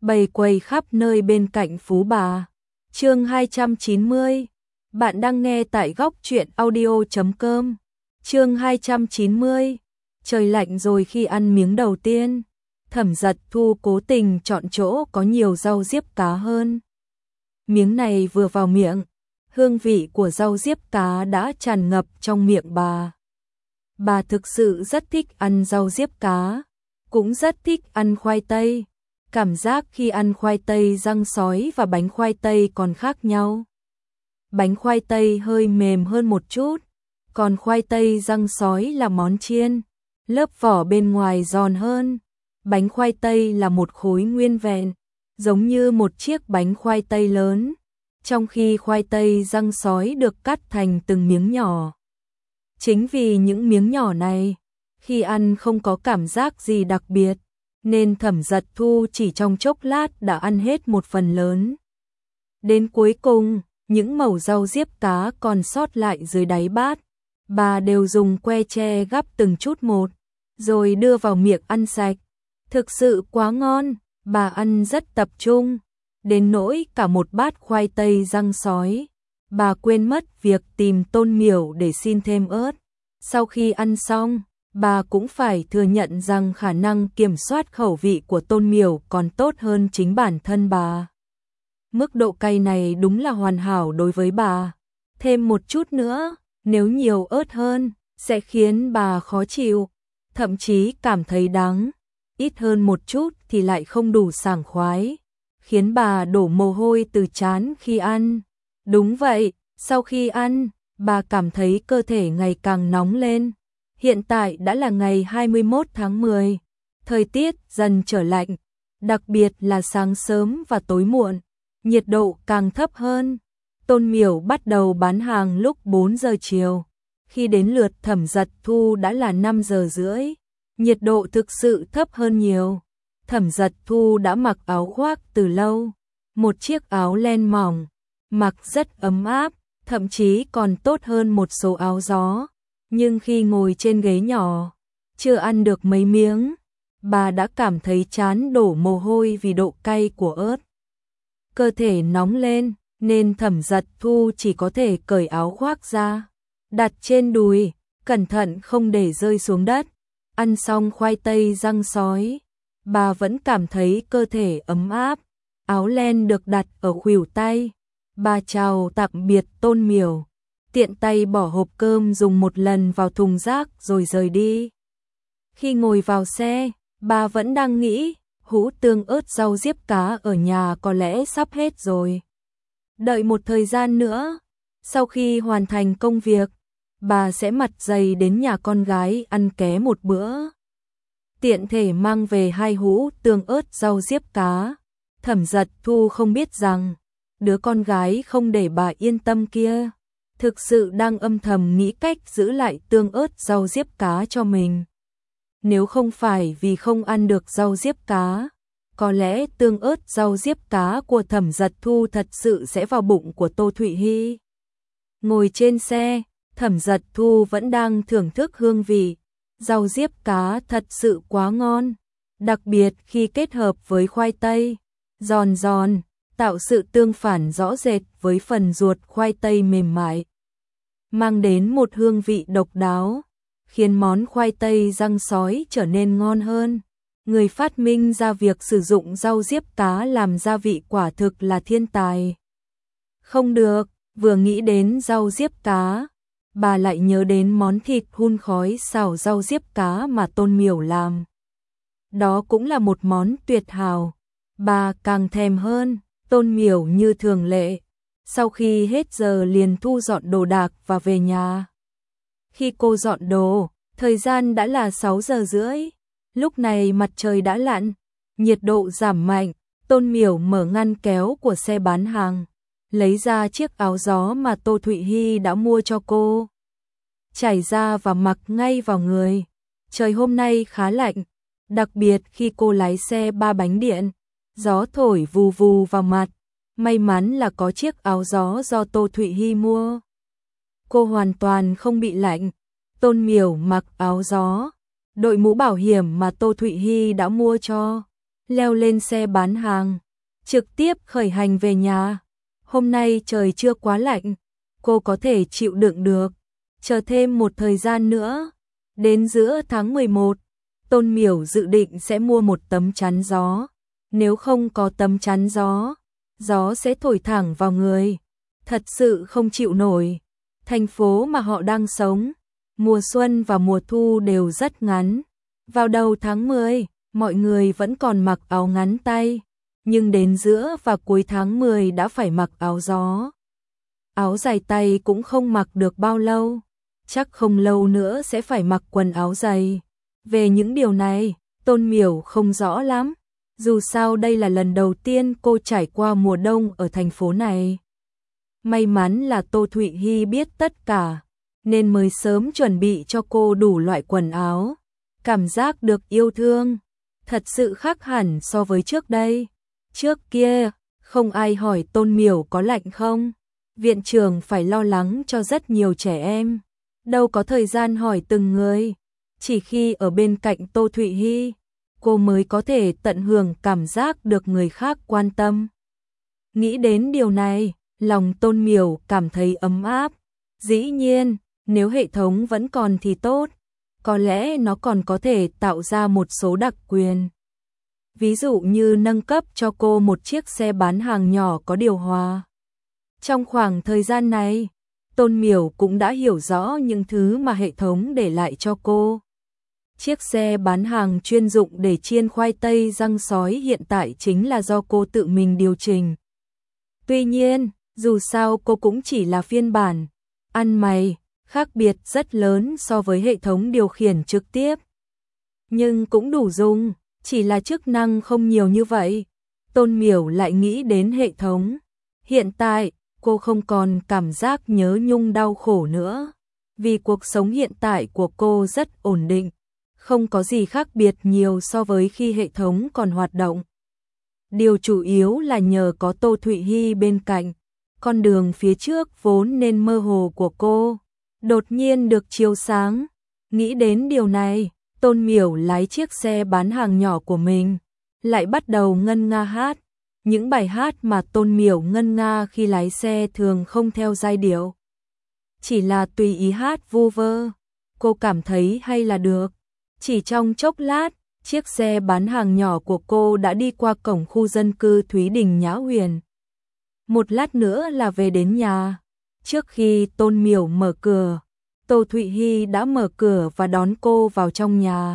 bày quầy khắp nơi bên cạnh Phú Bà. Chương 290. Bạn đang nghe tại góc truyện audio.com. Chương 290. Trời lạnh rồi khi ăn miếng đầu tiên, Thẩm Dật Thu cố tình chọn chỗ có nhiều rau diếp cá hơn. Miếng này vừa vào miệng, hương vị của rau diếp cá đã tràn ngập trong miệng bà. Bà thực sự rất thích ăn rau diếp cá, cũng rất thích ăn khoai tây. Cảm giác khi ăn khoai tây rang sói và bánh khoai tây còn khác nhau. Bánh khoai tây hơi mềm hơn một chút, còn khoai tây rang sói là món chiên, lớp vỏ bên ngoài giòn hơn. Bánh khoai tây là một khối nguyên vẹn, giống như một chiếc bánh khoai tây lớn, trong khi khoai tây rang sói được cắt thành từng miếng nhỏ. Chính vì những miếng nhỏ này, khi ăn không có cảm giác gì đặc biệt, nên Thẩm Dật Thu chỉ trong chốc lát đã ăn hết một phần lớn. Đến cuối cùng, những mẩu rau diếp cá còn sót lại dưới đáy bát, bà đều dùng que tre gắp từng chút một, rồi đưa vào miệng ăn sạch. Thực sự quá ngon, bà ăn rất tập trung, đến nỗi cả một bát khoai tây rang sói, bà quên mất việc tìm Tôn Miểu để xin thêm ớt. Sau khi ăn xong, bà cũng phải thừa nhận rằng khả năng kiểm soát khẩu vị của Tôn Miểu còn tốt hơn chính bản thân bà. Mức độ cay này đúng là hoàn hảo đối với bà. Thêm một chút nữa, nếu nhiều ớt hơn, sẽ khiến bà khó chịu, thậm chí cảm thấy đắng. Ít hơn một chút thì lại không đủ sảng khoái, khiến bà đổ mồ hôi từ trán khi ăn. Đúng vậy, sau khi ăn, bà cảm thấy cơ thể ngày càng nóng lên. Hiện tại đã là ngày 21 tháng 10, thời tiết dần trở lạnh, đặc biệt là sáng sớm và tối muộn, nhiệt độ càng thấp hơn. Tôn Miểu bắt đầu bán hàng lúc 4 giờ chiều, khi đến lượt Thẩm Dật Thu đã là 5 giờ rưỡi, nhiệt độ thực sự thấp hơn nhiều. Thẩm Dật Thu đã mặc áo khoác từ lâu, một chiếc áo len mỏng, mặc rất ấm áp, thậm chí còn tốt hơn một số áo gió. Nhưng khi ngồi trên ghế nhỏ, chưa ăn được mấy miếng, bà đã cảm thấy trán đổ mồ hôi vì độ cay của ớt. Cơ thể nóng lên, nên Thẩm Dật Thu chỉ có thể cởi áo khoác ra, đặt trên đùi, cẩn thận không để rơi xuống đất. Ăn xong khoai tây rang sói, bà vẫn cảm thấy cơ thể ấm áp. Áo len được đặt ở khuỷu tay, bà chào tạm biệt Tôn Miểu, tiện tay bỏ hộp cơm dùng một lần vào thùng rác rồi rời đi. Khi ngồi vào xe, bà vẫn đang nghĩ, hũ tương ớt rau diếp cá ở nhà có lẽ sắp hết rồi. Đợi một thời gian nữa, sau khi hoàn thành công việc, bà sẽ mặt dày đến nhà con gái ăn ké một bữa. Tiện thể mang về 2 hũ tương ớt rau diếp cá. Thẩm Dật Thu không biết rằng, đứa con gái không để bà yên tâm kia, thực sự đang âm thầm nghĩ cách giữ lại tương ớt rau diếp cá cho mình. Nếu không phải vì không ăn được rau diếp cá, có lẽ tương ớt rau diếp cá của Thẩm Dật Thu thật sự sẽ vào bụng của Tô Thụy Hy. Ngồi trên xe, Thẩm Dật Thu vẫn đang thưởng thức hương vị. Rau diếp cá thật sự quá ngon, đặc biệt khi kết hợp với khoai tây, giòn giòn, tạo sự tương phản rõ rệt với phần ruột khoai tây mềm mại, mang đến một hương vị độc đáo, khiến món khoai tây rang sói trở nên ngon hơn. Người phát minh ra việc sử dụng rau diếp cá làm gia vị quả thực là thiên tài. Không được, vừa nghĩ đến rau diếp cá, bà lại nhớ đến món thịt hun khói xào rau diếp cá mà Tôn Miểu làm. Đó cũng là một món tuyệt hảo. Bà càng thèm hơn. Tôn Miểu như thường lệ, sau khi hết giờ liền thu dọn đồ đạc và về nhà. Khi cô dọn đồ, thời gian đã là 6 giờ rưỡi. Lúc này mặt trời đã lặn, nhiệt độ giảm mạnh. Tôn Miểu mở ngăn kéo của xe bán hàng, lấy ra chiếc áo gió mà Tô Thụy Hy đã mua cho cô, trải ra và mặc ngay vào người. Trời hôm nay khá lạnh, đặc biệt khi cô lái xe 3 bánh điện, gió thổi vù vù vào mặt. May mắn là có chiếc áo gió do Tô Thụy Hy mua. Cô hoàn toàn không bị lạnh. Tôn Miểu mặc áo gió, đội mũ bảo hiểm mà Tô Thụy Hy đã mua cho, leo lên xe bán hàng, trực tiếp khởi hành về nhà. Hôm nay trời chưa quá lạnh, cô có thể chịu đựng được. Chờ thêm một thời gian nữa, đến giữa tháng 11, Tôn Miểu dự định sẽ mua một tấm chắn gió. Nếu không có tấm chắn gió, gió sẽ thổi thẳng vào người. Thật sự không chịu nổi. Thành phố mà họ đang sống, mùa xuân và mùa thu đều rất ngắn. Vào đầu tháng 10, mọi người vẫn còn mặc áo ngắn tay, nhưng đến giữa và cuối tháng 10 đã phải mặc áo gió. Áo dài tay cũng không mặc được bao lâu, chắc không lâu nữa sẽ phải mặc quần áo dày. Về những điều này, Tôn Miểu không rõ lắm, dù sao đây là lần đầu tiên cô trải qua mùa đông ở thành phố này. May mắn là Tô Thụy Hy biết tất cả, nên mới sớm chuẩn bị cho cô đủ loại quần áo. Cảm giác được yêu thương, thật sự khác hẳn so với trước đây. Trước kia, không ai hỏi Tôn Miểu có lạnh không. Viện trưởng phải lo lắng cho rất nhiều trẻ em, đâu có thời gian hỏi từng người. Chỉ khi ở bên cạnh Tô Thụy Hy, cô mới có thể tận hưởng cảm giác được người khác quan tâm. Nghĩ đến điều này, lòng Tôn Miểu cảm thấy ấm áp. Dĩ nhiên, nếu hệ thống vẫn còn thì tốt, có lẽ nó còn có thể tạo ra một số đặc quyền. Ví dụ như nâng cấp cho cô một chiếc xe bán hàng nhỏ có điều hòa. Trong khoảng thời gian này, Tôn Miểu cũng đã hiểu rõ những thứ mà hệ thống để lại cho cô. Chiếc xe bán hàng chuyên dụng để chiên khoai tây rang sói hiện tại chính là do cô tự mình điều chỉnh. Tuy nhiên, dù sao cô cũng chỉ là phiên bản ăn mày, khác biệt rất lớn so với hệ thống điều khiển trực tiếp. Nhưng cũng đủ dùng, chỉ là chức năng không nhiều như vậy. Tôn Miểu lại nghĩ đến hệ thống. Hiện tại, cô không còn cảm giác nhớ nhung đau khổ nữa, vì cuộc sống hiện tại của cô rất ổn định, không có gì khác biệt nhiều so với khi hệ thống còn hoạt động. Điều chủ yếu là nhờ có Tô Thụy Hy bên cạnh, con đường phía trước vốn nên mơ hồ của cô, đột nhiên được chiếu sáng. Nghĩ đến điều này, Tôn Miểu lái chiếc xe bán hàng nhỏ của mình, lại bắt đầu ngân nga hát. Những bài hát mà Tôn Miểu ngân nga khi lái xe thường không theo giai điệu, chỉ là tùy ý hát vu vơ, cô cảm thấy hay là được. Chỉ trong chốc lát, chiếc xe bán hàng nhỏ của cô đã đi qua cổng khu dân cư Thúy Đình Nhã Huyền. Một lát nữa là về đến nhà. Trước khi Tôn Miểu mở cửa, Tô Thụy Hy đã mở cửa và đón cô vào trong nhà.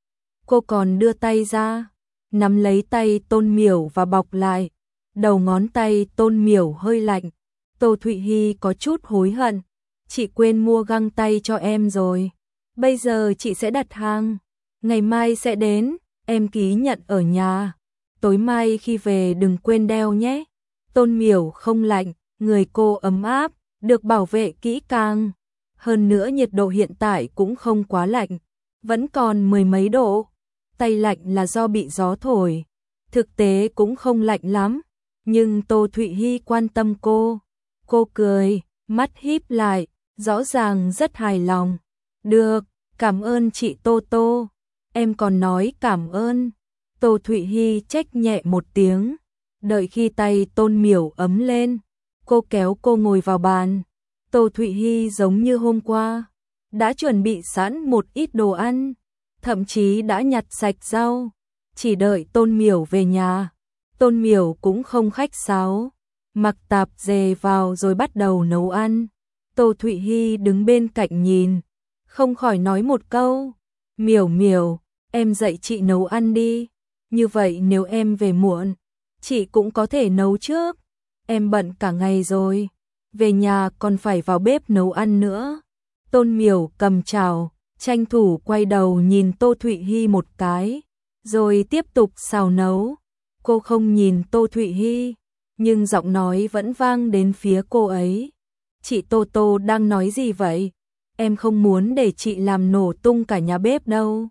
Cô còn đưa tay ra, nắm lấy tay Tôn Miểu và bọc lại. Đầu ngón tay Tôn Miểu hơi lạnh. Tô Thụy Hy có chút hối hận. Chị quên mua găng tay cho em rồi. Bây giờ chị sẽ đặt hàng. Ngày mai sẽ đến, em ký nhận ở nhà. Tối mai khi về đừng quên đeo nhé. Tôn Miểu không lạnh, người cô ấm áp, được bảo vệ kỹ càng. Hơn nữa nhiệt độ hiện tại cũng không quá lạnh, vẫn còn mười mấy độ. Tay lạnh là do bị gió thổi, thực tế cũng không lạnh lắm. Nhưng Tô Thụy Hy quan tâm cô. Cô cười, mắt híp lại, rõ ràng rất hài lòng. Được, cảm ơn chị Tô Tô. Em còn nói cảm ơn. Tô Thụy Hy trách nhẹ một tiếng. Đợi khi tay Tôn Miểu ấm lên, cô kéo cô ngồi vào bàn. Tô Thụy Hy giống như hôm qua, đã chuẩn bị sẵn một ít đồ ăn, thậm chí đã nhặt sạch rau, chỉ đợi Tôn Miểu về nhà. Tôn Miểu cũng không khách sáo, mặc tạp dề vào rồi bắt đầu nấu ăn. Tô Thụy Hy đứng bên cạnh nhìn, không khỏi nói một câu, Miểu Miểu, em dạy chị nấu ăn đi, như vậy nếu em về muộn, chị cũng có thể nấu trước. Em bận cả ngày rồi, về nhà còn phải vào bếp nấu ăn nữa. Tôn Miểu cầm chảo, tranh thủ quay đầu nhìn Tô Thụy Hy một cái, rồi tiếp tục xào nấu. Cô không nhìn Tô Thụy Hy, nhưng giọng nói vẫn vang đến phía cô ấy. Chị Tô Tô đang nói gì vậy? Em không muốn để chị làm nổ tung cả nhà bếp đâu.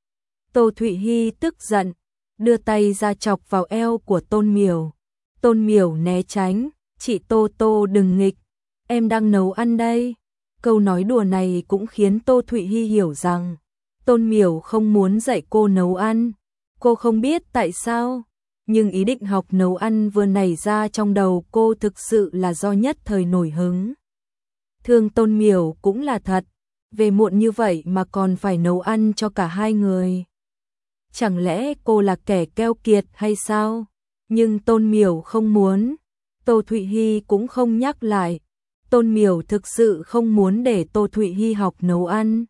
Tô Thụy Hy tức giận, đưa tay ra chọc vào eo của Tôn Miểu. Tôn Miểu né tránh, chị Tô Tô đừng nghịch, em đang nấu ăn đây. Câu nói đùa này cũng khiến Tô Thụy Hy hiểu rằng Tôn Miểu không muốn dạy cô nấu ăn. Cô không biết tại sao, nhưng ý định học nấu ăn vừa nảy ra trong đầu cô thực sự là do nhất thời nổi hứng. Thương Tôn Miểu cũng là thật, về muộn như vậy mà còn phải nấu ăn cho cả hai người. Chẳng lẽ cô là kẻ keo kiệt hay sao? Nhưng Tôn Miểu không muốn, Tô Thụy Hy cũng không nhắc lại. Tôn Miểu thực sự không muốn để Tô Thụy Hy học nấu ăn.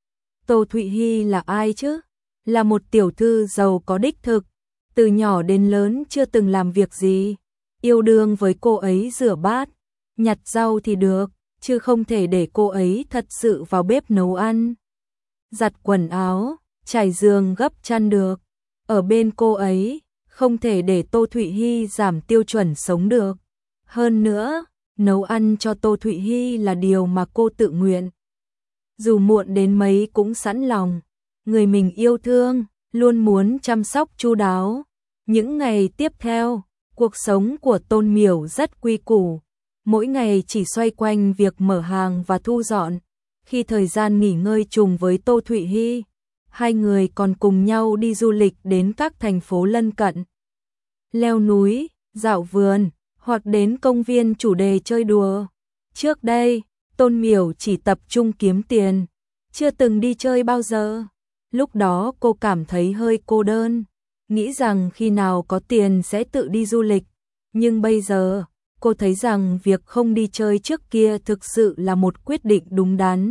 Tô Thụy Hy là ai chứ? Là một tiểu thư giàu có đích thực, từ nhỏ đến lớn chưa từng làm việc gì. Yêu đương với cô ấy rửa bát, nhặt rau thì được, chứ không thể để cô ấy thật sự vào bếp nấu ăn. Giặt quần áo, trải giường gấp chăn được. Ở bên cô ấy, không thể để Tô Thụy Hy giảm tiêu chuẩn sống được. Hơn nữa, nấu ăn cho Tô Thụy Hy là điều mà cô tự nguyện. Dù muộn đến mấy cũng sẵn lòng, người mình yêu thương, luôn muốn chăm sóc chu đáo. Những ngày tiếp theo, cuộc sống của Tôn Miểu rất quy củ, mỗi ngày chỉ xoay quanh việc mở hàng và thu dọn. Khi thời gian nghỉ ngơi trùng với Tô Thụy Hy, hai người còn cùng nhau đi du lịch đến các thành phố lân cận. Leo núi, dạo vườn, hoặc đến công viên chủ đề chơi đùa. Trước đây, Tôn Miểu chỉ tập trung kiếm tiền, chưa từng đi chơi bao giờ. Lúc đó cô cảm thấy hơi cô đơn, nghĩ rằng khi nào có tiền sẽ tự đi du lịch. Nhưng bây giờ, cô thấy rằng việc không đi chơi trước kia thực sự là một quyết định đúng đắn.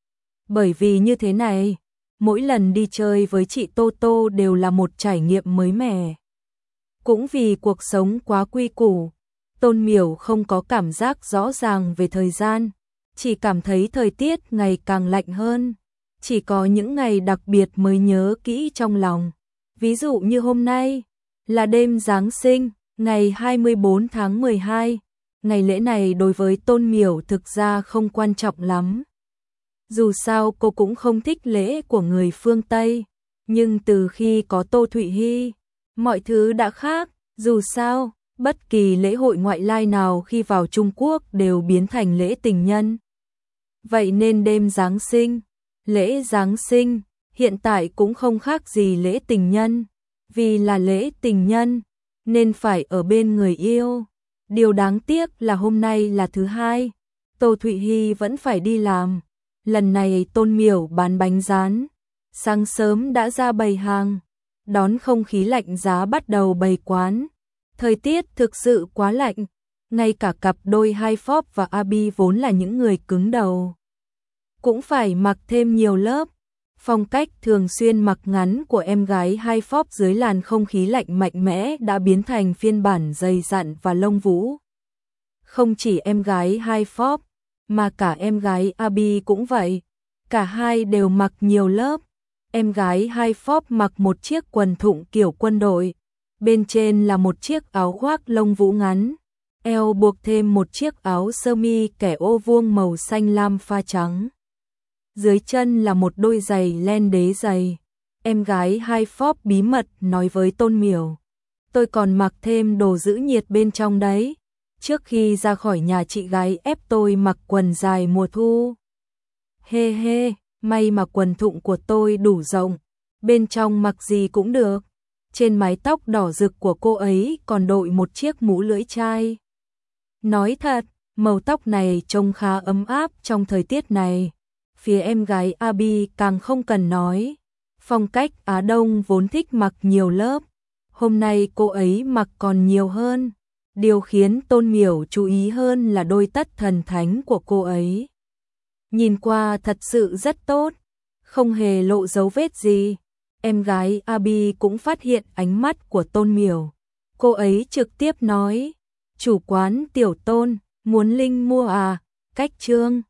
Bởi vì như thế này, mỗi lần đi chơi với chị Tô Tô đều là một trải nghiệm mới mẻ. Cũng vì cuộc sống quá quy củ, Tôn Miểu không có cảm giác rõ ràng về thời gian, chỉ cảm thấy thời tiết ngày càng lạnh hơn. Chỉ có những ngày đặc biệt mới nhớ kỹ trong lòng. Ví dụ như hôm nay, là đêm Giáng sinh, ngày 24 tháng 12. Ngày lễ này đối với Tôn Miểu thực ra không quan trọng lắm. Dù sao cô cũng không thích lễ của người phương Tây. Nhưng từ khi có Tô Thụy Hy, mọi thứ đã khác. Dù sao, bất kỳ lễ hội ngoại lai nào khi vào Trung Quốc đều biến thành lễ tình nhân. Vậy nên đêm Giáng sinh, lễ Giáng sinh, hiện tại cũng không khác gì lễ tình nhân. Vì là lễ tình nhân, nên phải ở bên người yêu. Điều đáng tiếc là hôm nay là thứ hai, Tô Thụy Hy vẫn phải đi làm. Lần này Tôn Miểu bán bánh rán, sáng sớm đã ra bày hàng, đón không khí lạnh giá bắt đầu bày quán. Thời tiết thực sự quá lạnh, ngay cả cặp đôi Hai Phóp và Abi vốn là những người cứng đầu, cũng phải mặc thêm nhiều lớp. Phong cách thường xuyên mặc ngắn của em gái Hai Phóp dưới làn không khí lạnh mạnh mẽ đã biến thành phiên bản dày dặn và lông vũ. Không chỉ em gái Hai Phóp, mà cả em gái Abi cũng vậy. Cả hai đều mặc nhiều lớp. Em gái Hai Phóp mặc một chiếc quần thụng kiểu quân đội, bên trên là một chiếc áo khoác lông vũ ngắn, eo buộc thêm một chiếc áo sơ mi kẻ ô vuông màu xanh lam pha trắng. Dưới chân là một đôi giày len đế dày. Em gái Hai Phóp bí mật nói với Tôn Miểu, tôi còn mặc thêm đồ giữ nhiệt bên trong đấy. Trước khi ra khỏi nhà chị gái ép tôi mặc quần dài mùa thu. Hê hê, may mà quần thụng của tôi đủ rộng, bên trong mặc gì cũng được. Trên mái tóc đỏ rực của cô ấy còn đội một chiếc mũ lưỡi chai. Nói thật, màu tóc này trông khá ấm áp trong thời tiết này. Phía em gái Abi càng không cần nói. Phong cách Á Đông vốn thích mặc nhiều lớp. Hôm nay cô ấy mặc còn nhiều hơn. Điều khiến Tôn Miểu chú ý hơn là đôi tất thần thánh của cô ấy. Nhìn qua thật sự rất tốt, không hề lộ dấu vết gì. Em gái Abi cũng phát hiện ánh mắt của Tôn Miểu. Cô ấy trực tiếp nói, chủ quán Tiểu Tôn, muốn Linh mua à? Cách Trương.